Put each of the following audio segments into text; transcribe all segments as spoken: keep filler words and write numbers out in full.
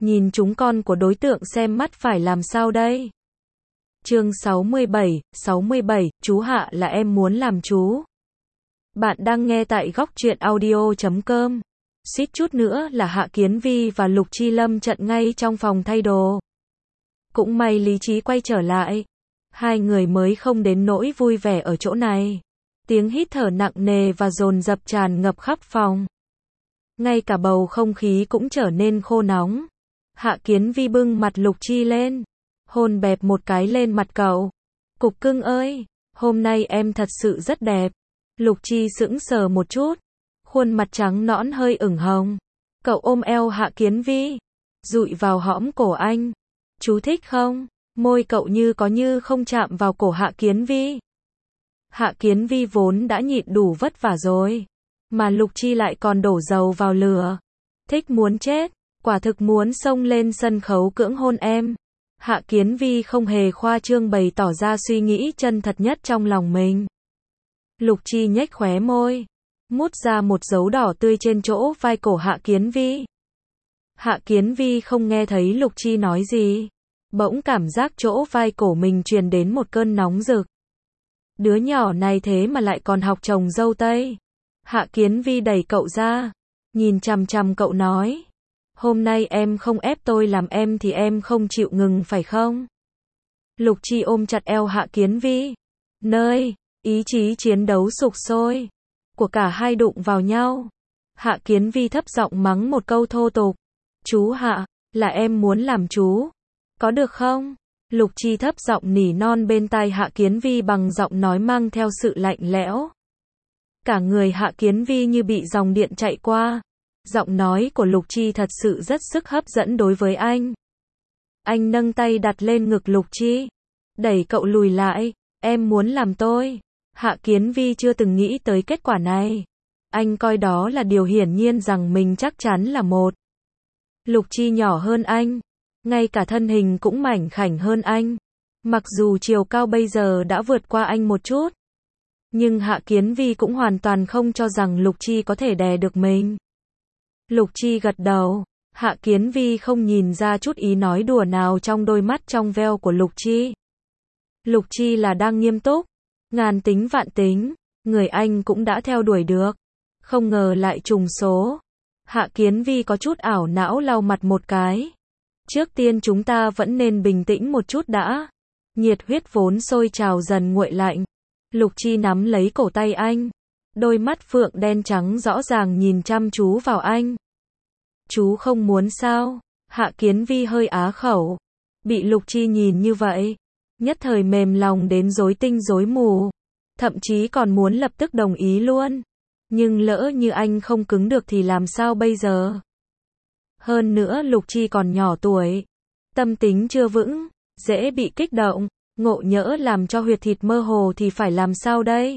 Nhìn chúng con của đối tượng xem mắt phải làm sao đây? Chương sáu mươi bảy, sáu mươi bảy, chú Hạ là em muốn làm chú. Bạn đang nghe tại góc truyện audio chấm com. Suýt chút nữa là Hạ Kiến Vi và Lục Chi lâm trận ngay trong phòng thay đồ. Cũng may lý trí quay trở lại. Hai người mới không đến nỗi vui vẻ ở chỗ này. Tiếng hít thở nặng nề và dồn dập tràn ngập khắp phòng. Ngay cả bầu không khí cũng trở nên khô nóng. Hạ Kiến Vi bưng mặt Lục Chi lên, hôn bẹp một cái lên mặt cậu. Cục cưng ơi, hôm nay em thật sự rất đẹp. Lục Chi sững sờ một chút, khuôn mặt trắng nõn hơi ửng hồng. Cậu ôm eo Hạ Kiến Vi, dụi vào hõm cổ anh. Chú thích không? Môi cậu như có như không chạm vào cổ Hạ Kiến Vi. Hạ Kiến Vi vốn đã nhịn đủ vất vả rồi, mà Lục Chi lại còn đổ dầu vào lửa. Thích muốn chết, quả thực muốn xông lên sân khấu cưỡng hôn em. Hạ Kiến Vi không hề khoa trương bày tỏ ra suy nghĩ chân thật nhất trong lòng mình. Lục Chi nhếch khóe môi, mút ra một dấu đỏ tươi trên chỗ vai cổ Hạ Kiến Vi. Hạ Kiến Vi không nghe thấy Lục Chi nói gì, bỗng cảm giác chỗ vai cổ mình truyền đến một cơn nóng rực. Đứa nhỏ này thế mà lại còn học trồng dâu tây. Hạ Kiến Vi đẩy cậu ra, nhìn chằm chằm cậu nói, hôm nay em không ép tôi làm em thì em không chịu ngừng phải không? Lục Chi ôm chặt eo Hạ Kiến Vi, nơi ý chí chiến đấu sục sôi của cả hai đụng vào nhau. Hạ Kiến Vi thấp giọng mắng một câu thô tục, chú Hạ, là em muốn làm chú, có được không? Lục Chi thấp giọng nỉ non bên tai Hạ Kiến Vi bằng giọng nói mang theo sự lạnh lẽo. Cả người Hạ Kiến Vi như bị dòng điện chạy qua. Giọng nói của Lục Chi thật sự rất sức hấp dẫn đối với anh. Anh nâng tay đặt lên ngực Lục Chi, đẩy cậu lùi lại, em muốn làm tôi. Hạ Kiến Vi chưa từng nghĩ tới kết quả này. Anh coi đó là điều hiển nhiên rằng mình chắc chắn là một. Lục Chi nhỏ hơn anh, ngay cả thân hình cũng mảnh khảnh hơn anh. Mặc dù chiều cao bây giờ đã vượt qua anh một chút, nhưng Hạ Kiến Vi cũng hoàn toàn không cho rằng Lục Chi có thể đè được mình. Lục Chi gật đầu, Hạ Kiến Vi không nhìn ra chút ý nói đùa nào trong đôi mắt trong veo của Lục Chi. Lục Chi là đang nghiêm túc, ngàn tính vạn tính, người anh cũng đã theo đuổi được, không ngờ lại trùng số. Hạ Kiến Vi có chút ảo não lau mặt một cái. Trước tiên chúng ta vẫn nên bình tĩnh một chút đã. Nhiệt huyết vốn sôi trào dần nguội lạnh. Lục Chi nắm lấy cổ tay anh, đôi mắt phượng đen trắng rõ ràng nhìn chăm chú vào anh. Chú không muốn sao? Hạ Kiến Vi hơi á khẩu. Bị Lục Chi nhìn như vậy, nhất thời mềm lòng đến rối tinh rối mù. Thậm chí còn muốn lập tức đồng ý luôn. Nhưng lỡ như anh không cứng được thì làm sao bây giờ? Hơn nữa Lục Chi còn nhỏ tuổi, tâm tính chưa vững, dễ bị kích động, ngộ nhỡ làm cho huyệt thịt mơ hồ thì phải làm sao đây?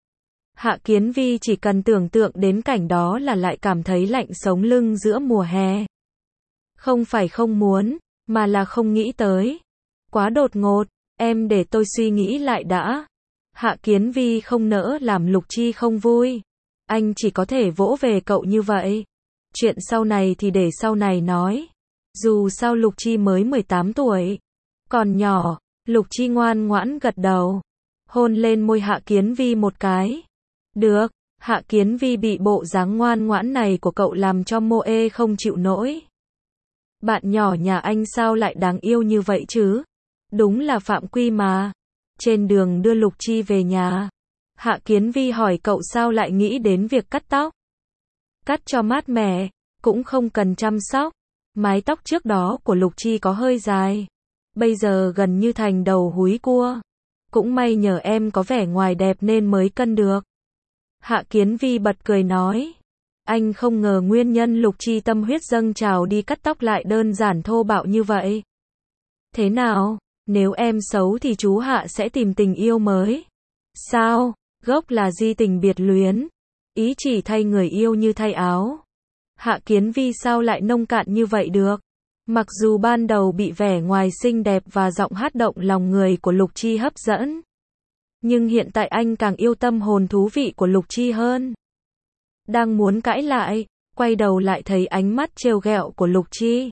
Hạ Kiến Vi chỉ cần tưởng tượng đến cảnh đó là lại cảm thấy lạnh sống lưng giữa mùa hè. Không phải không muốn, mà là không nghĩ tới. Quá đột ngột, em để tôi suy nghĩ lại đã. Hạ Kiến Vi không nỡ làm Lục Chi không vui. Anh chỉ có thể vỗ về cậu như vậy. Chuyện sau này thì để sau này nói. Dù sao Lục Chi mới mười tám tuổi, còn nhỏ. Lục Chi ngoan ngoãn gật đầu, hôn lên môi Hạ Kiến Vi một cái. Được, Hạ Kiến Vi bị bộ dáng ngoan ngoãn này của cậu làm cho mô ê không chịu nổi. Bạn nhỏ nhà anh sao lại đáng yêu như vậy chứ? Đúng là phạm quy mà. Trên đường đưa Lục Chi về nhà, Hạ Kiến Vi hỏi cậu sao lại nghĩ đến việc cắt tóc. Cắt cho mát mẻ, cũng không cần chăm sóc. Mái tóc trước đó của Lục Chi có hơi dài, bây giờ gần như thành đầu húi cua. Cũng may nhờ em có vẻ ngoài đẹp nên mới cân được. Hạ Kiến Vi bật cười nói. Anh không ngờ nguyên nhân Lục Chi tâm huyết dâng trào đi cắt tóc lại đơn giản thô bạo như vậy. Thế nào, nếu em xấu thì chú Hạ sẽ tìm tình yêu mới. Sao, gốc là di tình biệt luyến, ý chỉ thay người yêu như thay áo. Hạ Kiến Vi sao lại nông cạn như vậy được? Mặc dù ban đầu bị vẻ ngoài xinh đẹp và giọng hát động lòng người của Lục Chi hấp dẫn, nhưng hiện tại anh càng yêu tâm hồn thú vị của Lục Chi hơn. Đang muốn cãi lại, quay đầu lại thấy ánh mắt trêu ghẹo của Lục Chi.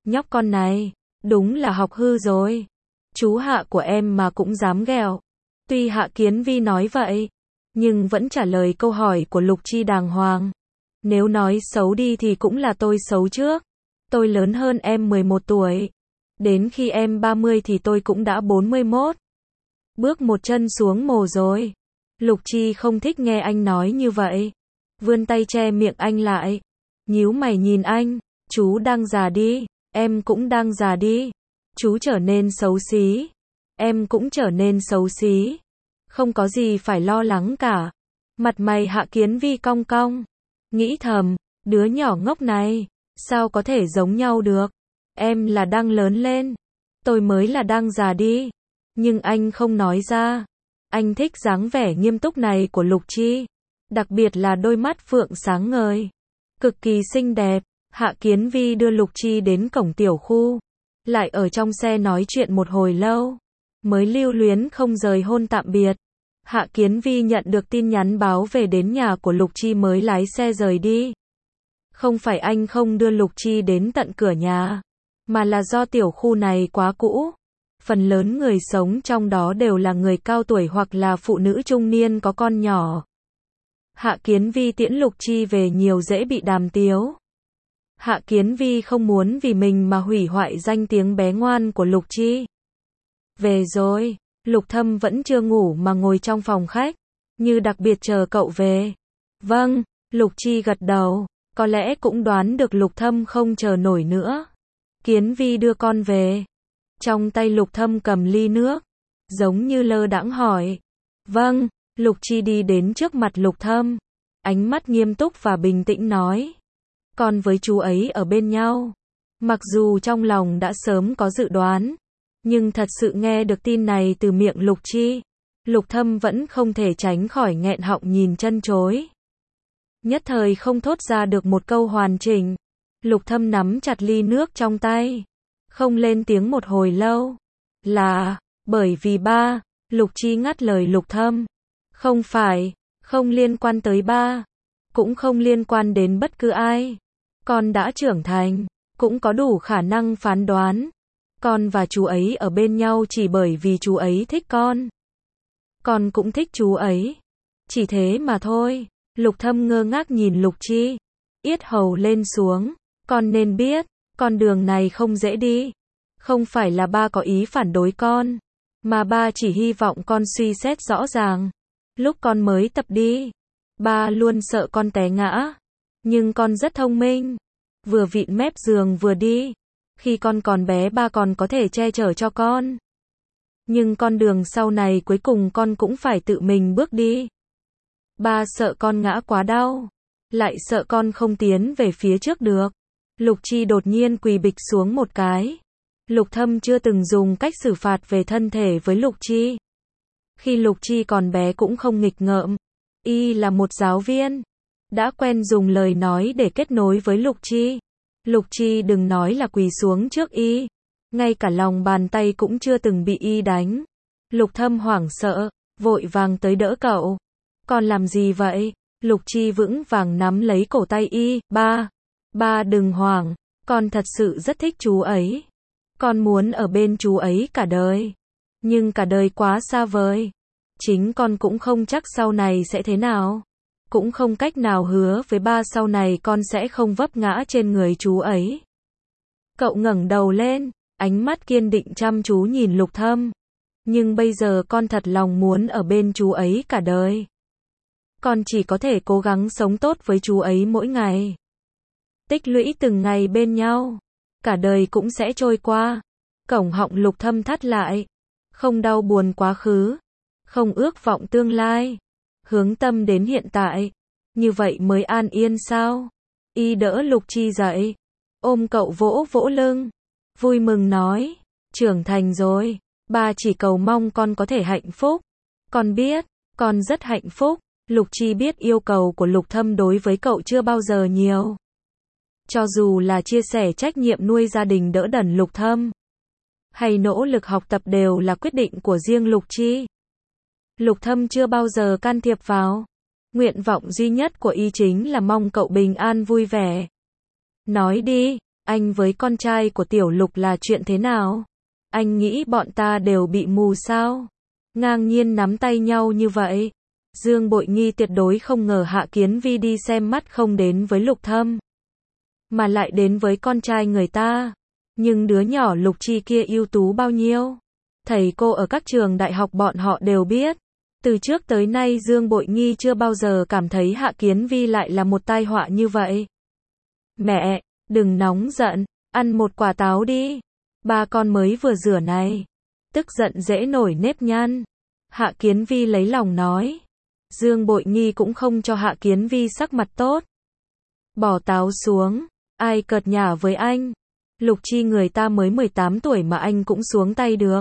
Nhóc con này, đúng là học hư rồi. Chú Hạ của em mà cũng dám ghẹo. Tuy Hạ Kiến Vi nói vậy, nhưng vẫn trả lời câu hỏi của Lục Chi đàng hoàng. Nếu nói xấu đi thì cũng là tôi xấu trước. Tôi lớn hơn em mười một tuổi. Đến khi em ba mươi thì tôi cũng đã bốn mươi mốt. Bước một chân xuống mồ rồi. Lục Chi không thích nghe anh nói như vậy. Vươn tay che miệng anh lại. Nhíu mày nhìn anh. Chú đang già đi. Em cũng đang già đi. Chú trở nên xấu xí. Em cũng trở nên xấu xí. Không có gì phải lo lắng cả. Mặt mày Hạ Kiến Vi cong cong. Nghĩ thầm, đứa nhỏ ngốc này, sao có thể giống nhau được? Em là đang lớn lên. Tôi mới là đang già đi. Nhưng anh không nói ra. Anh thích dáng vẻ nghiêm túc này của Lục Chi. Đặc biệt là đôi mắt phượng sáng ngời. Cực kỳ xinh đẹp. Hạ Kiến Vi đưa Lục Chi đến cổng tiểu khu. Lại ở trong xe nói chuyện một hồi lâu. Mới lưu luyến không rời hôn tạm biệt. Hạ Kiến Vi nhận được tin nhắn báo về đến nhà của Lục Chi mới lái xe rời đi. Không phải anh không đưa Lục Chi đến tận cửa nhà, mà là do tiểu khu này quá cũ. Phần lớn người sống trong đó đều là người cao tuổi hoặc là phụ nữ trung niên có con nhỏ. Hạ Kiến Vi tiễn Lục Chi về nhiều dễ bị đàm tiếu. Hạ Kiến Vi không muốn vì mình mà hủy hoại danh tiếng bé ngoan của Lục Chi. Về rồi, Lục Thâm vẫn chưa ngủ mà ngồi trong phòng khách, như đặc biệt chờ cậu về. Vâng, Lục Chi gật đầu, có lẽ cũng đoán được Lục Thâm không chờ nổi nữa. Kiến Vi đưa con về. Trong tay Lục Thâm cầm ly nước, giống như lơ đãng hỏi. Vâng, Lục Chi đi đến trước mặt Lục Thâm, ánh mắt nghiêm túc và bình tĩnh nói. Con với chú ấy ở bên nhau. Mặc dù trong lòng đã sớm có dự đoán, nhưng thật sự nghe được tin này từ miệng Lục Chi, Lục Thâm vẫn không thể tránh khỏi nghẹn họng nhìn chân chối. Nhất thời không thốt ra được một câu hoàn chỉnh. Lục Thâm nắm chặt ly nước trong tay, không lên tiếng một hồi lâu. Là, bởi vì ba, Lục Chi ngắt lời Lục Thâm. Không phải, không liên quan tới ba, cũng không liên quan đến bất cứ ai. Con đã trưởng thành, cũng có đủ khả năng phán đoán. Con và chú ấy ở bên nhau chỉ bởi vì chú ấy thích con. Con cũng thích chú ấy. Chỉ thế mà thôi. Lục Thâm ngơ ngác nhìn Lục Chi. Yết hầu lên xuống. Con nên biết, con đường này không dễ đi. Không phải là ba có ý phản đối con, mà ba chỉ hy vọng con suy xét rõ ràng. Lúc con mới tập đi, ba luôn sợ con té ngã. Nhưng con rất thông minh. Vừa vịn mép giường vừa đi. Khi con còn bé ba còn có thể che chở cho con. Nhưng con đường sau này cuối cùng con cũng phải tự mình bước đi. Ba sợ con ngã quá đau. Lại sợ con không tiến về phía trước được. Lục Chi đột nhiên quỳ bịch xuống một cái. Lục Thâm chưa từng dùng cách xử phạt về thân thể với Lục Chi. Khi Lục Chi còn bé cũng không nghịch ngợm. Y là một giáo viên. Đã quen dùng lời nói để kết nối với Lục Chi. Lục Chi đừng nói là quỳ xuống trước y. Ngay cả lòng bàn tay cũng chưa từng bị y đánh. Lục Thâm hoảng sợ, vội vàng tới đỡ cậu. Con làm gì vậy? Lục Chi vững vàng nắm lấy cổ tay y. Ba, ba đừng hoảng, con thật sự rất thích chú ấy. Con muốn ở bên chú ấy cả đời. Nhưng cả đời quá xa vời. Chính con cũng không chắc sau này sẽ thế nào. Cũng không cách nào hứa với ba sau này con sẽ không vấp ngã trên người chú ấy. Cậu ngẩng đầu lên, ánh mắt kiên định chăm chú nhìn Lục Thâm. Nhưng bây giờ con thật lòng muốn ở bên chú ấy cả đời. Con chỉ có thể cố gắng sống tốt với chú ấy mỗi ngày. Tích lũy từng ngày bên nhau. Cả đời cũng sẽ trôi qua. Cổng họng Lục Thâm thắt lại. Không đau buồn quá khứ. Không ước vọng tương lai. Hướng tâm đến hiện tại. Như vậy mới an yên sao? Y đỡ Lục Chi dậy. Ôm cậu vỗ vỗ lưng. Vui mừng nói. Trưởng thành rồi. Ba chỉ cầu mong con có thể hạnh phúc. Con biết. Con rất hạnh phúc. Lục Chi biết yêu cầu của Lục Thâm đối với cậu chưa bao giờ nhiều. Cho dù là chia sẻ trách nhiệm nuôi gia đình đỡ đần Lục Thâm, hay nỗ lực học tập đều là quyết định của riêng Lục Chi. Lục Thâm chưa bao giờ can thiệp vào. Nguyện vọng duy nhất của y chính là mong cậu bình an vui vẻ. Nói đi, anh với con trai của Tiểu Lục là chuyện thế nào? Anh nghĩ bọn ta đều bị mù sao? Ngang nhiên nắm tay nhau như vậy. Dương Bội Nghi tuyệt đối không ngờ Hạ Kiến Vi đi xem mắt không đến với Lục Thâm, mà lại đến với con trai người ta. Nhưng đứa nhỏ Lục Chi kia ưu tú bao nhiêu? Thầy cô ở các trường đại học bọn họ đều biết. Từ trước tới nay Dương Bội Nghi chưa bao giờ cảm thấy Hạ Kiến Vi lại là một tai họa như vậy. Mẹ, đừng nóng giận, ăn một quả táo đi. Ba con mới vừa rửa này. Tức giận dễ nổi nếp nhăn. Hạ Kiến Vi lấy lòng nói. Dương Bội Nghi cũng không cho Hạ Kiến Vi sắc mặt tốt. Bỏ táo xuống, ai cợt nhả với anh? Lục Chi người ta mới mười tám tuổi mà anh cũng xuống tay được.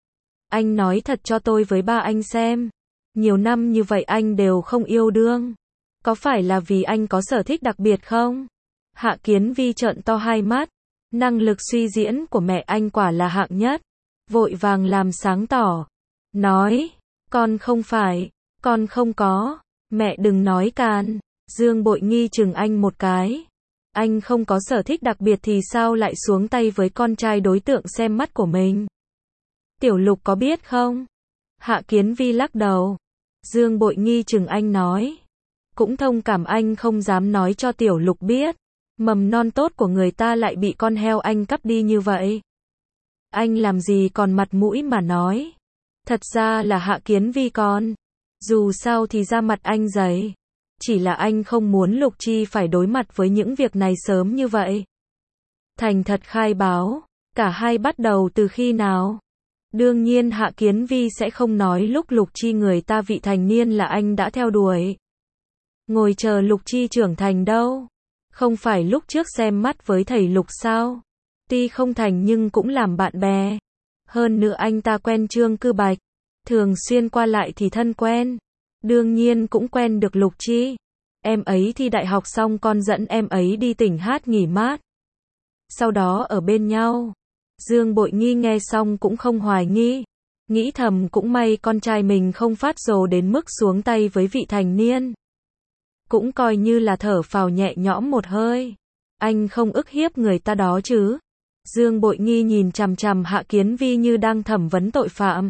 Anh nói thật cho tôi với ba anh xem. Nhiều năm như vậy anh đều không yêu đương. Có phải là vì anh có sở thích đặc biệt không? Hạ Kiến Vi trợn to hai mắt. Năng lực suy diễn của mẹ anh quả là hạng nhất. Vội vàng làm sáng tỏ. Nói, con không phải, con không có. Mẹ đừng nói càn. Dương Bội Nghi chừng anh một cái. Anh không có sở thích đặc biệt thì sao lại xuống tay với con trai đối tượng xem mắt của mình? Tiểu Lục có biết không? Hạ Kiến Vi lắc đầu. Dương Bội Nghi chừng anh nói. Cũng thông cảm anh không dám nói cho Tiểu Lục biết. Mầm non tốt của người ta lại bị con heo anh cắp đi như vậy. Anh làm gì còn mặt mũi mà nói. Thật ra là Hạ Kiến Vi con. Dù sao thì da mặt anh dày. Chỉ là anh không muốn Lục Chi phải đối mặt với những việc này sớm như vậy. Thành thật khai báo. Cả hai bắt đầu từ khi nào? Đương nhiên Hạ Kiến Vi sẽ không nói lúc Lục Chi người ta vị thành niên là anh đã theo đuổi. Ngồi chờ Lục Chi trưởng thành đâu. Không phải lúc trước xem mắt với thầy Lục sao? Tuy không thành nhưng cũng làm bạn bè. Hơn nữa anh ta quen Trương Cư Bạch. Thường xuyên qua lại thì thân quen. Đương nhiên cũng quen được Lục Chi. Em ấy thi đại học xong con dẫn em ấy đi tỉnh hát nghỉ mát. Sau đó ở bên nhau. Dương Bội Nghi nghe xong cũng không hoài nghi. Nghĩ thầm cũng may con trai mình không phát rồ đến mức xuống tay với vị thành niên. Cũng coi như là thở phào nhẹ nhõm một hơi. Anh không ức hiếp người ta đó chứ. Dương Bội Nghi nhìn chằm chằm Hạ Kiến Vi như đang thẩm vấn tội phạm.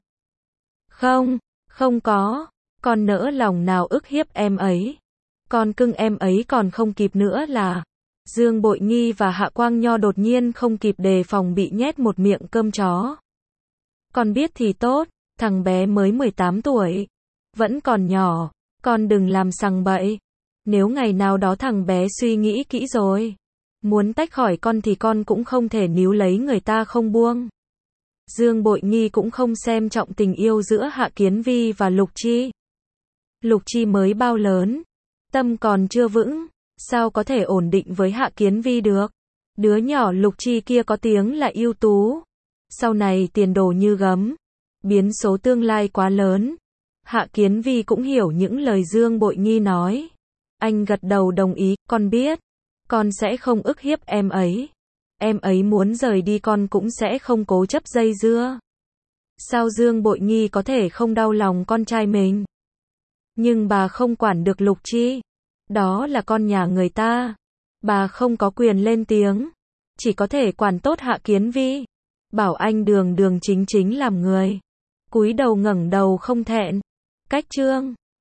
Không, không có. Con nỡ lòng nào ức hiếp em ấy. Con cưng em ấy còn không kịp nữa là. Dương Bội Nghi và Hạ Quang Nho đột nhiên không kịp đề phòng bị nhét một miệng cơm chó. Con biết thì tốt, thằng bé mới mười tám tuổi. Vẫn còn nhỏ, con đừng làm sằng bậy. Nếu ngày nào đó thằng bé suy nghĩ kỹ rồi. Muốn tách khỏi con thì con cũng không thể níu lấy người ta không buông. Dương Bội Nghi cũng không xem trọng tình yêu giữa Hạ Kiến Vi và Lục Chi. Lục Chi mới bao lớn, tâm còn chưa vững, sao có thể ổn định với Hạ Kiến Vi được. Đứa nhỏ Lục Chi kia có tiếng là ưu tú. Sau này tiền đồ như gấm. Biến số tương lai quá lớn. Hạ Kiến Vi cũng hiểu những lời Dương Bội Nghi nói. Anh gật đầu đồng ý, con biết. Con sẽ không ức hiếp em ấy. Em ấy muốn rời đi con cũng sẽ không cố chấp dây dưa. Sao Dương Bội Nghi có thể không đau lòng con trai mình? Nhưng bà không quản được Lục Chi. Đó là con nhà người ta. Bà không có quyền lên tiếng. Chỉ có thể quản tốt Hạ Kiến Vi. Bảo anh đường đường chính chính làm người. Cúi đầu ngẩng đầu không thẹn. Cách chương